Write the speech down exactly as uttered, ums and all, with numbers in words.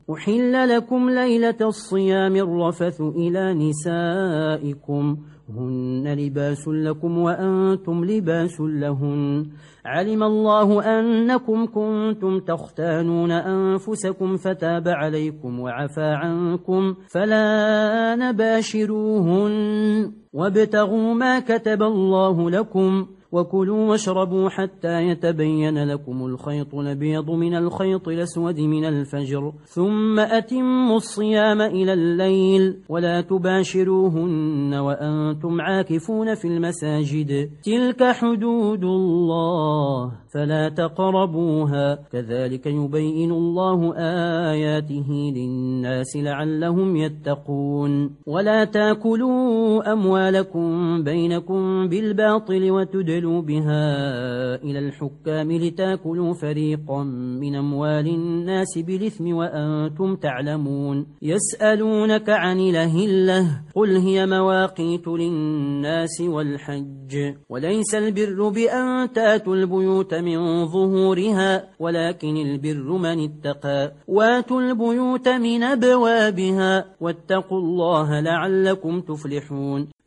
أحل لكم ليلة الصيام الرفث إلى نسائكم هن لباس لكم وأنتم لباس لهن علم الله أنكم كنتم تختانون أنفسكم فتاب عليكم وعفى عنكم فلا نباشروهن وابتغوا ما كتب الله لكم وكلوا واشربوا حتى يتبين لكم الخيط الأبيض من الخيط الأسود من الفجر ثم أتموا الصيام إلى الليل ولا تباشروهن وأنتم عاكفون في المساجد تلك حدود الله فلا تقربوها كذلك يبين الله آياته للناس لعلهم يتقون ولا تاكلوا أموالكم بينكم بالباطل وتدلوا بها إلى الحكام لتاكلوا فريقا من أموال الناس بالإثم وأنتم تعلمون يسألونك عن الأهلة قل هي مواقيت للناس والحج وليس البر بأن تأتوا البيوت من ظهورها ولكن البر من اتقى واتوا البيوت من أبوابها واتقوا الله لعلكم تفلحون